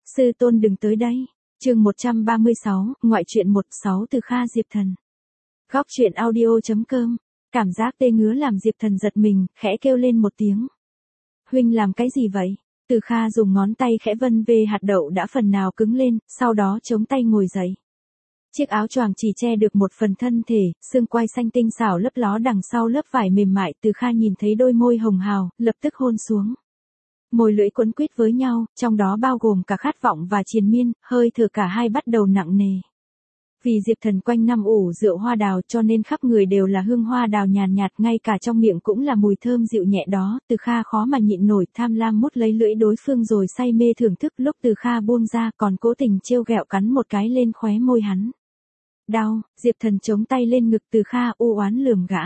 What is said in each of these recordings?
Sư tôn đừng tới đây. Chương 136, ngoại truyện 16 từ Kha Diệp Thần. Góc truyện audio.com. Cảm giác tê ngứa làm Diệp Thần giật mình, khẽ kêu lên một tiếng. Huynh làm cái gì vậy? Từ Kha dùng ngón tay khẽ vân về hạt đậu đã phần nào cứng lên, sau đó chống tay ngồi dậy. Chiếc áo choàng chỉ che được một phần thân thể, xương quai xanh tinh xảo lấp ló đằng sau lớp vải mềm mại. Từ Kha nhìn thấy đôi môi hồng hào, lập tức hôn xuống. Môi lưỡi quấn quýt với nhau, trong đó bao gồm cả khát vọng và triền miên, hơi thở cả hai bắt đầu nặng nề. Vì Diệp Thần quanh năm ủ rượu hoa đào cho nên khắp người đều là hương hoa đào nhàn nhạt, ngay cả trong miệng cũng là mùi thơm dịu nhẹ đó. Từ Kha khó mà nhịn nổi, tham lam mút lấy lưỡi đối phương rồi say mê thưởng thức. Lúc Từ Kha buông ra còn cố tình trêu ghẹo cắn một cái lên khóe môi hắn. Đau, Diệp Thần chống tay lên ngực Từ Kha u oán lườm gã.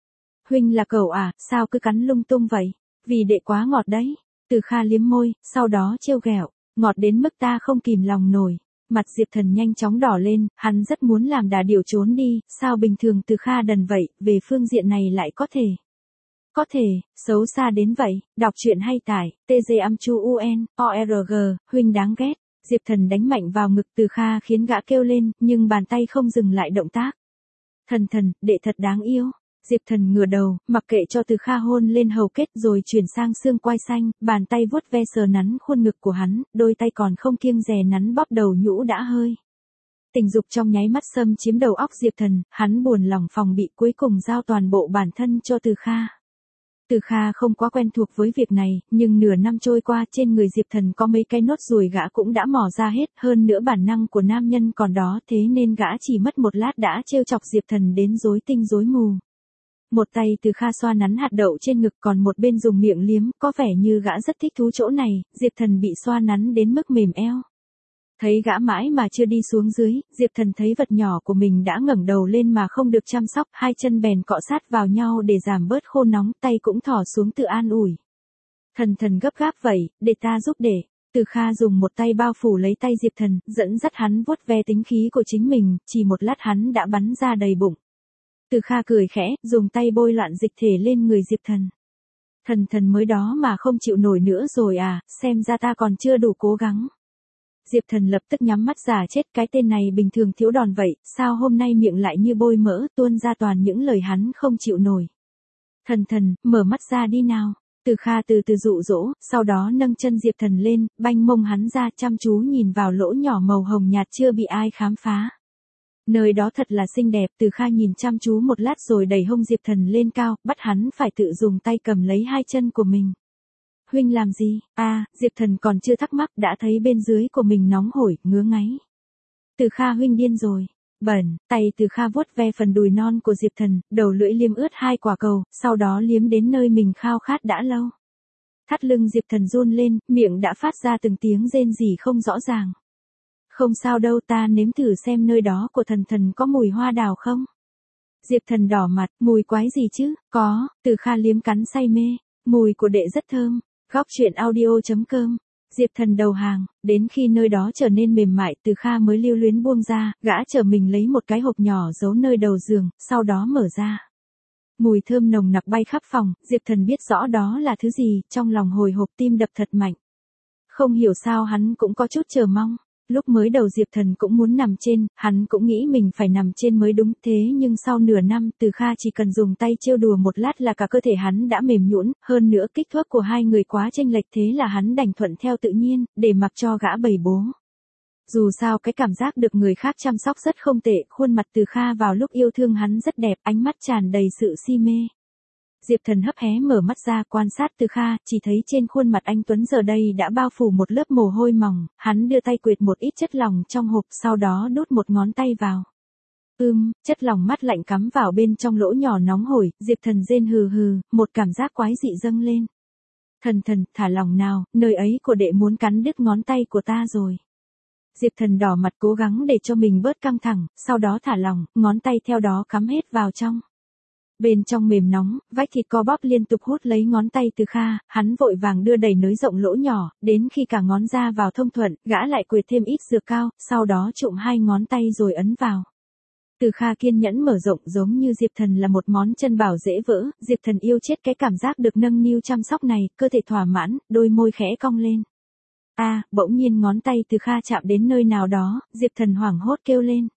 Huynh là cẩu à, sao cứ cắn lung tung vậy? Vì đệ quá ngọt đấy. Từ Kha liếm môi, sau đó trêu ghẹo, ngọt đến mức ta không kìm lòng nổi. Mặt Diệp Thần nhanh chóng đỏ lên, hắn rất muốn làm đà điểu trốn đi, sao bình thường Từ Kha đần vậy, về phương diện này lại có thể, xấu xa đến vậy. Đọc truyện hay tải, TGAMCHUUNORG, huynh đáng ghét. Diệp Thần đánh mạnh vào ngực Từ Kha khiến gã kêu lên, nhưng bàn tay không dừng lại động tác. Thần, đệ thật đáng yêu. Diệp Thần ngửa đầu, mặc kệ cho Từ Kha hôn lên hầu kết rồi chuyển sang xương quai xanh, bàn tay vuốt ve sờ nắn khuôn ngực của hắn, đôi tay còn không kiêng dè nắn bóp đầu nhũ đã hơi. Tình dục trong nháy mắt xâm chiếm đầu óc Diệp Thần, hắn buồn lòng phòng bị cuối cùng giao toàn bộ bản thân cho Từ Kha. Từ Kha không quá quen thuộc với việc này, nhưng nửa năm trôi qua trên người Diệp Thần có mấy cái nốt ruồi gã cũng đã mò ra hết, hơn nữa bản năng của nam nhân còn đó, thế nên gã chỉ mất một lát đã trêu chọc Diệp Thần đến rối tinh rối mù. Một tay Từ Kha xoa nắn hạt đậu trên ngực, còn một bên dùng miệng liếm, có vẻ như gã rất thích thú chỗ này. Diệp Thần bị xoa nắn đến mức mềm eo. Thấy gã mãi mà chưa đi xuống dưới, Diệp Thần thấy vật nhỏ của mình đã ngẩng đầu lên mà không được chăm sóc, hai chân bèn cọ sát vào nhau để giảm bớt khô nóng, tay cũng thò xuống tự an ủi. Thần gấp gáp vậy, để ta giúp để. Từ Kha dùng một tay bao phủ lấy tay Diệp Thần, dẫn dắt hắn vuốt ve tính khí của chính mình, chỉ một lát hắn đã bắn ra đầy bụng. Từ Kha cười khẽ, dùng tay bôi loạn dịch thể lên người Diệp Thần. Thần mới đó mà không chịu nổi nữa rồi à, xem ra ta còn chưa đủ cố gắng. Diệp Thần lập tức nhắm mắt giả chết, cái tên này bình thường thiếu đòn vậy, sao hôm nay miệng lại như bôi mỡ, tuôn ra toàn những lời hắn không chịu nổi. Thần, mở mắt ra đi nào. Từ Kha từ từ dụ dỗ, sau đó nâng chân Diệp Thần lên, banh mông hắn ra chăm chú nhìn vào lỗ nhỏ màu hồng nhạt chưa bị ai khám phá. Nơi đó thật là xinh đẹp. Từ Kha nhìn chăm chú một lát rồi đẩy hông Diệp Thần lên cao, bắt hắn phải tự dùng tay cầm lấy hai chân của mình. Huynh làm gì? Diệp Thần còn chưa thắc mắc đã thấy bên dưới của mình nóng hổi, ngứa ngáy. Từ Kha huynh điên rồi. Bẩn, tay Từ Kha vuốt ve phần đùi non của Diệp Thần, đầu lưỡi liếm ướt hai quả cầu, sau đó liếm đến nơi mình khao khát đã lâu. Thắt lưng Diệp Thần run lên, miệng đã phát ra từng tiếng rên rỉ không rõ ràng. Không sao đâu, ta nếm thử xem nơi đó của thần có mùi hoa đào không? Diệp Thần đỏ mặt, mùi quái gì chứ? Có. Từ Kha liếm cắn say mê, mùi của đệ rất thơm. Góc truyện audio.com. Diệp Thần đầu hàng, đến khi nơi đó trở nên mềm mại Từ Kha mới lưu luyến buông ra, gã trở mình lấy một cái hộp nhỏ giấu nơi đầu giường, sau đó mở ra. Mùi thơm nồng nặc bay khắp phòng, Diệp Thần biết rõ đó là thứ gì, trong lòng hồi hộp tim đập thật mạnh. Không hiểu sao hắn cũng có chút chờ mong. Lúc mới đầu Diệp Thần cũng muốn nằm trên, hắn cũng nghĩ mình phải nằm trên mới đúng, thế nhưng sau nửa năm Từ Kha chỉ cần dùng tay trêu đùa một lát là cả cơ thể hắn đã mềm nhũn, hơn nữa kích thước của hai người quá chênh lệch, thế là hắn đành thuận theo tự nhiên, để mặc cho gã bày bố. Dù sao cái cảm giác được người khác chăm sóc rất không tệ, khuôn mặt Từ Kha vào lúc yêu thương hắn rất đẹp, ánh mắt tràn đầy sự si mê. Diệp Thần hấp hé mở mắt ra quan sát Từ Kha, chỉ thấy trên khuôn mặt anh tuấn giờ đây đã bao phủ một lớp mồ hôi mỏng, hắn đưa tay quệt một ít chất lỏng trong hộp, sau đó đút một ngón tay vào. Chất lỏng mát lạnh cắm vào bên trong lỗ nhỏ nóng hổi, Diệp Thần rên hừ, một cảm giác quái dị dâng lên. Thần, thả lỏng nào, nơi ấy của đệ muốn cắn đứt ngón tay của ta rồi. Diệp Thần đỏ mặt cố gắng để cho mình bớt căng thẳng, sau đó thả lỏng, ngón tay theo đó cắm hết vào trong. Bên trong mềm nóng, vách thịt co bóp liên tục hút lấy ngón tay Từ Kha, hắn vội vàng đưa đẩy nới rộng lỗ nhỏ, đến khi cả ngón ra vào thông thuận, gã lại quệt thêm ít dược cao, sau đó trụm hai ngón tay rồi ấn vào. Từ Kha kiên nhẫn mở rộng giống như Diệp Thần là một món chân bảo dễ vỡ, Diệp Thần yêu chết cái cảm giác được nâng niu chăm sóc này, cơ thể thỏa mãn, đôi môi khẽ cong lên. Bỗng nhiên ngón tay Từ Kha chạm đến nơi nào đó, Diệp Thần hoảng hốt kêu lên.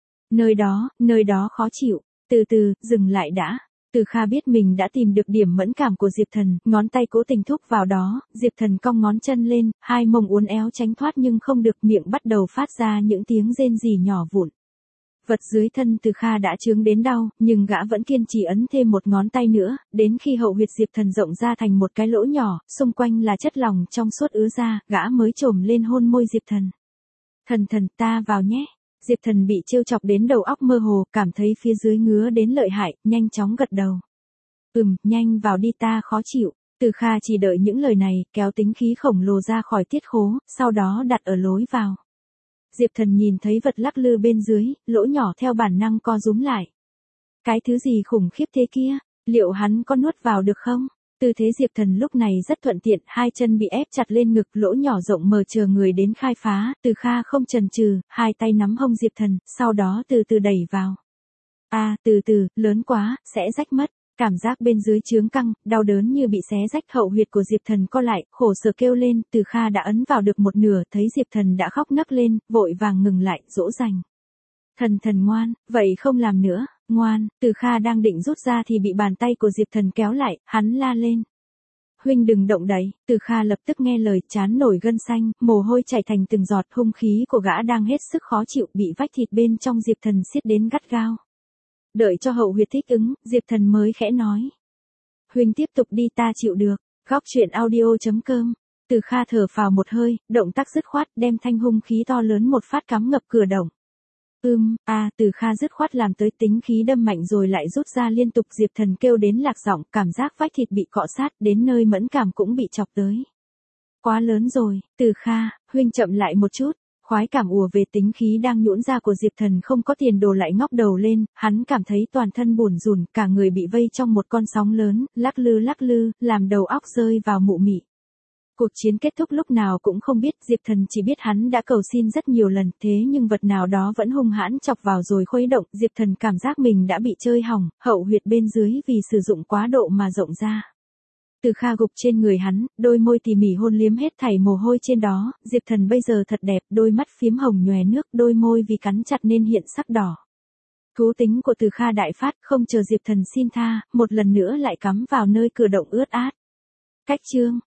Nơi đó khó chịu, từ từ, dừng lại đã. Từ Kha biết mình đã tìm được điểm mẫn cảm của Diệp Thần, ngón tay cố tình thúc vào đó, Diệp Thần cong ngón chân lên, hai mông uốn éo tránh thoát nhưng không được, miệng bắt đầu phát ra những tiếng rên rỉ nhỏ vụn. Vật dưới thân Từ Kha đã chướng đến đau, nhưng gã vẫn kiên trì ấn thêm một ngón tay nữa, đến khi hậu huyệt Diệp Thần rộng ra thành một cái lỗ nhỏ, xung quanh là chất lỏng trong suốt ứa ra, gã mới chồm lên hôn môi Diệp Thần. Thần, ta vào nhé. Diệp Thần bị trêu chọc đến đầu óc mơ hồ, cảm thấy phía dưới ngứa đến lợi hại, nhanh chóng gật đầu. Nhanh vào đi, ta khó chịu. Từ Kha chỉ đợi những lời này, kéo tính khí khổng lồ ra khỏi tiết khố, sau đó đặt ở lối vào. Diệp Thần nhìn thấy vật lắc lư bên dưới, lỗ nhỏ theo bản năng co rúm lại. Cái thứ gì khủng khiếp thế kia, liệu hắn có nuốt vào được không? Tư thế Diệp Thần lúc này rất thuận tiện, hai chân bị ép chặt lên ngực, lỗ nhỏ rộng mở chờ người đến khai phá, Từ Kha không chần chừ, hai tay nắm hông Diệp Thần, sau đó từ từ đẩy vào. Từ từ, lớn quá, sẽ rách mất. Cảm giác bên dưới chướng căng, đau đớn như bị xé rách, hậu huyệt của Diệp Thần co lại, khổ sở kêu lên, Từ Kha đã ấn vào được một nửa, thấy Diệp Thần đã khóc nấc lên, vội vàng ngừng lại, dỗ dành. Thần ngoan, vậy không làm nữa, ngoan. Từ Kha đang định rút ra thì bị bàn tay của Diệp Thần kéo lại, hắn la lên. Huynh đừng động đậy. Từ Kha lập tức nghe lời, trán nổi gân xanh, mồ hôi chảy thành từng giọt, hung khí của gã đang hết sức khó chịu, bị vách thịt bên trong Diệp Thần siết đến gắt gao. Đợi cho hậu huyệt thích ứng, Diệp Thần mới khẽ nói. Huynh tiếp tục đi, ta chịu được. Góc truyện audio.com. Từ Kha thở phào một hơi, động tác dứt khoát, đem thanh hung khí to lớn một phát cắm ngập cửa động. Từ Kha dứt khoát làm tới, tính khí đâm mạnh rồi lại rút ra liên tục, Diệp Thần kêu đến lạc giọng, cảm giác vách thịt bị cọ sát, đến nơi mẫn cảm cũng bị chọc tới. Quá lớn rồi, Từ Kha, huynh chậm lại một chút. Khoái cảm ùa về, tính khí đang nhũn ra của Diệp Thần không có tiền đồ lại ngóc đầu lên, hắn cảm thấy toàn thân bủn rủn, cả người bị vây trong một con sóng lớn, lắc lư, làm đầu óc rơi vào mụ mị. Cuộc chiến kết thúc lúc nào cũng không biết, Diệp Thần chỉ biết hắn đã cầu xin rất nhiều lần, thế nhưng vật nào đó vẫn hung hãn chọc vào rồi khuấy động, Diệp Thần cảm giác mình đã bị chơi hỏng, hậu huyệt bên dưới vì sử dụng quá độ mà rộng ra. Từ Kha gục trên người hắn, đôi môi tỉ mỉ hôn liếm hết thảy mồ hôi trên đó, Diệp Thần bây giờ thật đẹp, đôi mắt phiếm hồng nhòe nước, đôi môi vì cắn chặt nên hiện sắc đỏ. Thú tính của Từ Kha đại phát, không chờ Diệp Thần xin tha, một lần nữa lại cắm vào nơi cửa động ướt át. Cách chương